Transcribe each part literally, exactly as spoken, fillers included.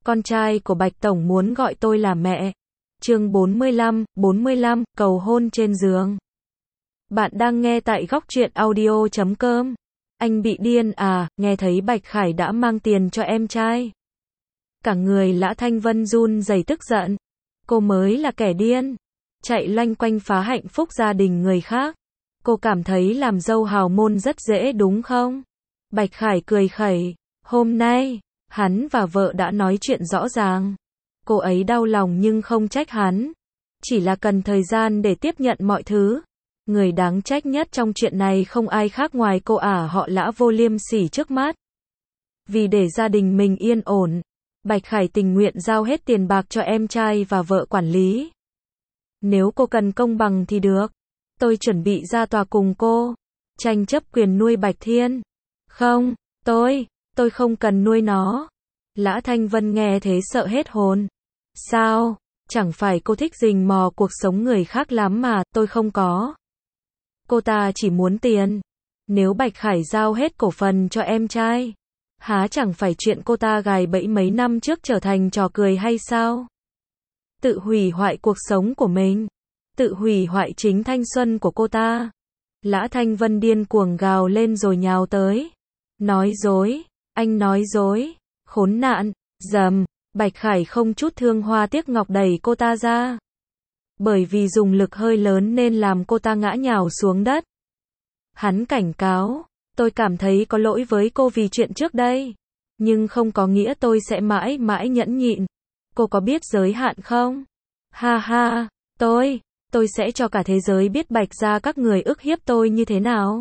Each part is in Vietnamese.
con trai của Bạch Tổng muốn gọi tôi là mẹ. Chương bốn mươi lăm, bốn mươi lăm, cầu hôn trên giường. Bạn đang nghe tại góc truyện audio chấm com. Anh bị điên à, nghe thấy Bạch Khải đã mang tiền cho em trai. Cả người Lã Thanh Vân run rẩy tức giận. Cô mới là kẻ điên. Chạy loanh quanh phá hạnh phúc gia đình người khác. Cô cảm thấy làm dâu hào môn rất dễ đúng không? Bạch Khải cười khẩy. Hôm nay, hắn và vợ đã nói chuyện rõ ràng. Cô ấy đau lòng nhưng không trách hắn. Chỉ là cần thời gian để tiếp nhận mọi thứ. Người đáng trách nhất trong chuyện này không ai khác ngoài cô ả họ Lã vô liêm sỉ trước mắt. Vì để gia đình mình yên ổn, Bạch Khải tình nguyện giao hết tiền bạc cho em trai và vợ quản lý. Nếu cô cần công bằng thì được. Tôi chuẩn bị ra tòa cùng cô. Tranh chấp quyền nuôi Bạch Thiên. Không, tôi, tôi không cần nuôi nó. Lã Thanh Vân nghe thế sợ hết hồn. Sao? Chẳng phải cô thích rình mò cuộc sống người khác lắm mà, tôi không có. Cô ta chỉ muốn tiền. Nếu Bạch Khải giao hết cổ phần cho em trai, há chẳng phải chuyện cô ta gài bẫy mấy năm trước trở thành trò cười hay sao? Tự hủy hoại cuộc sống của mình. Tự hủy hoại chính thanh xuân của cô ta. Lã Thanh Vân điên cuồng gào lên rồi nhào tới. Nói dối, anh nói dối, khốn nạn, dầm. Bạch Khải không chút thương hoa tiếc ngọc đẩy cô ta ra. Bởi vì dùng lực hơi lớn nên làm cô ta ngã nhào xuống đất. Hắn cảnh cáo, tôi cảm thấy có lỗi với cô vì chuyện trước đây. Nhưng không có nghĩa tôi sẽ mãi mãi nhẫn nhịn. Cô có biết giới hạn không? Ha ha, tôi, tôi sẽ cho cả thế giới biết Bạch gia các người ức hiếp tôi như thế nào.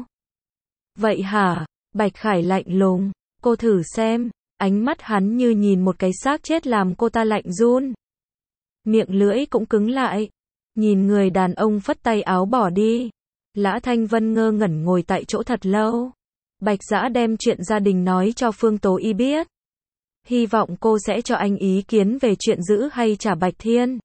Vậy hả? Bạch Khải lạnh lùng, cô thử xem. Ánh mắt hắn như nhìn một cái xác chết làm cô ta lạnh run. Miệng lưỡi cũng cứng lại. Nhìn người đàn ông phất tay áo bỏ đi. Lã Thanh Vân ngơ ngẩn ngồi tại chỗ thật lâu. Bạch Dã đem chuyện gia đình nói cho Phương Tố Y biết. Hy vọng cô sẽ cho anh ý kiến về chuyện giữ hay trả Bạch Thiên.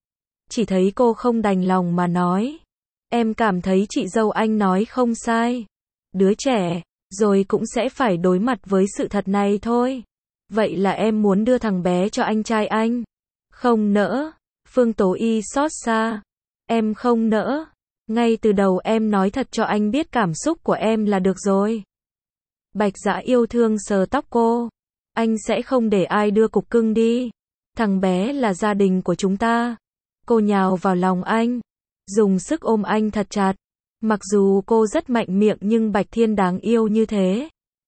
Chỉ thấy cô không đành lòng mà nói. Em cảm thấy chị dâu anh nói không sai. Đứa trẻ, rồi cũng sẽ phải đối mặt với sự thật này thôi. Vậy là em muốn đưa thằng bé cho anh trai anh. Không nỡ. Phương Tố Y xót xa. Em không nỡ. Ngay từ đầu em nói thật cho anh biết cảm xúc của em là được rồi. Bạch Dã yêu thương sờ tóc cô. Anh sẽ không để ai đưa cục cưng đi. Thằng bé là gia đình của chúng ta. Cô nhào vào lòng anh. Dùng sức ôm anh thật chặt. Mặc dù cô rất mạnh miệng nhưng Bạch Thiên đáng yêu như thế.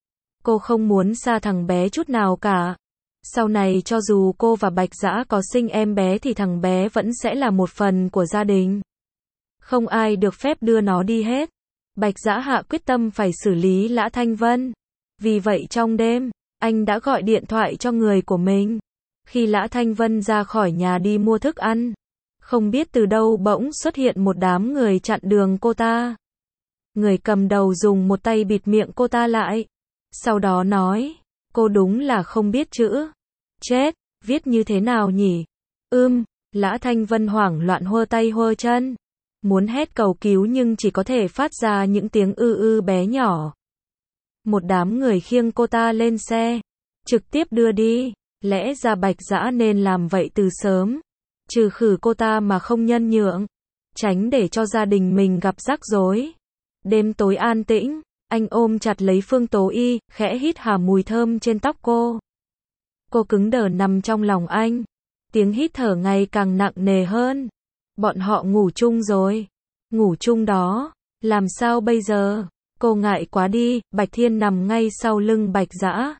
Cô không muốn xa thằng bé chút nào cả. Sau này cho dù cô và Bạch Dã có sinh em bé thì thằng bé vẫn sẽ là một phần của gia đình. Không ai được phép đưa nó đi hết. Bạch Dã hạ quyết tâm phải xử lý Lã Thanh Vân. Vì vậy trong đêm, anh đã gọi điện thoại cho người của mình. Khi Lã Thanh Vân ra khỏi nhà đi mua thức ăn, không biết từ đâu bỗng xuất hiện một đám người chặn đường cô ta. Người cầm đầu dùng một tay bịt miệng cô ta lại. Sau đó nói, cô đúng là không biết chữ. Chết, viết như thế nào nhỉ? Ưm, Lã Thanh Vân hoảng loạn hơ tay hơ chân. Muốn hét cầu cứu nhưng chỉ có thể phát ra những tiếng ư ư bé nhỏ. Một đám người khiêng cô ta lên xe, trực tiếp đưa đi. Lẽ ra Bạch Dã nên làm vậy từ sớm. Trừ khử cô ta mà không nhân nhượng. Tránh để cho gia đình mình gặp rắc rối. Đêm tối an tĩnh, anh ôm chặt lấy Phương Tố Y, khẽ hít hà mùi thơm trên tóc cô. Cô cứng đờ nằm trong lòng anh. Tiếng hít thở ngày càng nặng nề hơn. Bọn họ ngủ chung rồi. Ngủ chung đó. Làm sao bây giờ? Cô ngại quá đi. Bạch Thiên nằm ngay sau lưng Bạch Dã.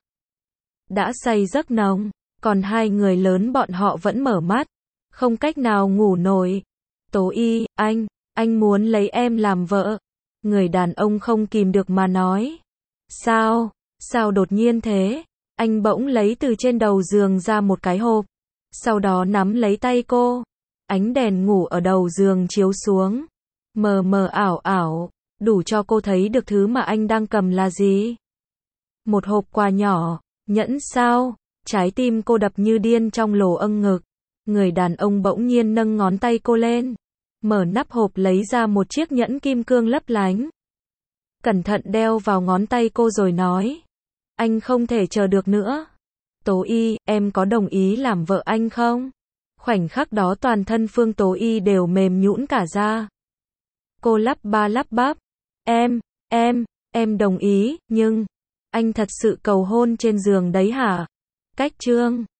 Đã say giấc nồng. Còn hai người lớn bọn họ vẫn mở mắt. Không cách nào ngủ nổi. Tố Y, anh, anh muốn lấy em làm vợ. Người đàn ông không kìm được mà nói. Sao? Sao đột nhiên thế? Anh bỗng lấy từ trên đầu giường ra một cái hộp. Sau đó nắm lấy tay cô. Ánh đèn ngủ ở đầu giường chiếu xuống. Mờ mờ ảo ảo. Đủ cho cô thấy được thứ mà anh đang cầm là gì. Một hộp quà nhỏ. Nhẫn sao? Trái tim cô đập như điên trong lỗ âng ngực. Người đàn ông bỗng nhiên nâng ngón tay cô lên. Mở nắp hộp lấy ra một chiếc nhẫn kim cương lấp lánh. Cẩn thận đeo vào ngón tay cô rồi nói. Anh không thể chờ được nữa. Tố Y, em có đồng ý làm vợ anh không? Khoảnh khắc đó toàn thân Phương Tố Y đều mềm nhũn cả ra. Cô lắp ba lắp bắp. Em, em, em đồng ý, nhưng, anh thật sự cầu hôn trên giường đấy hả? Cách chương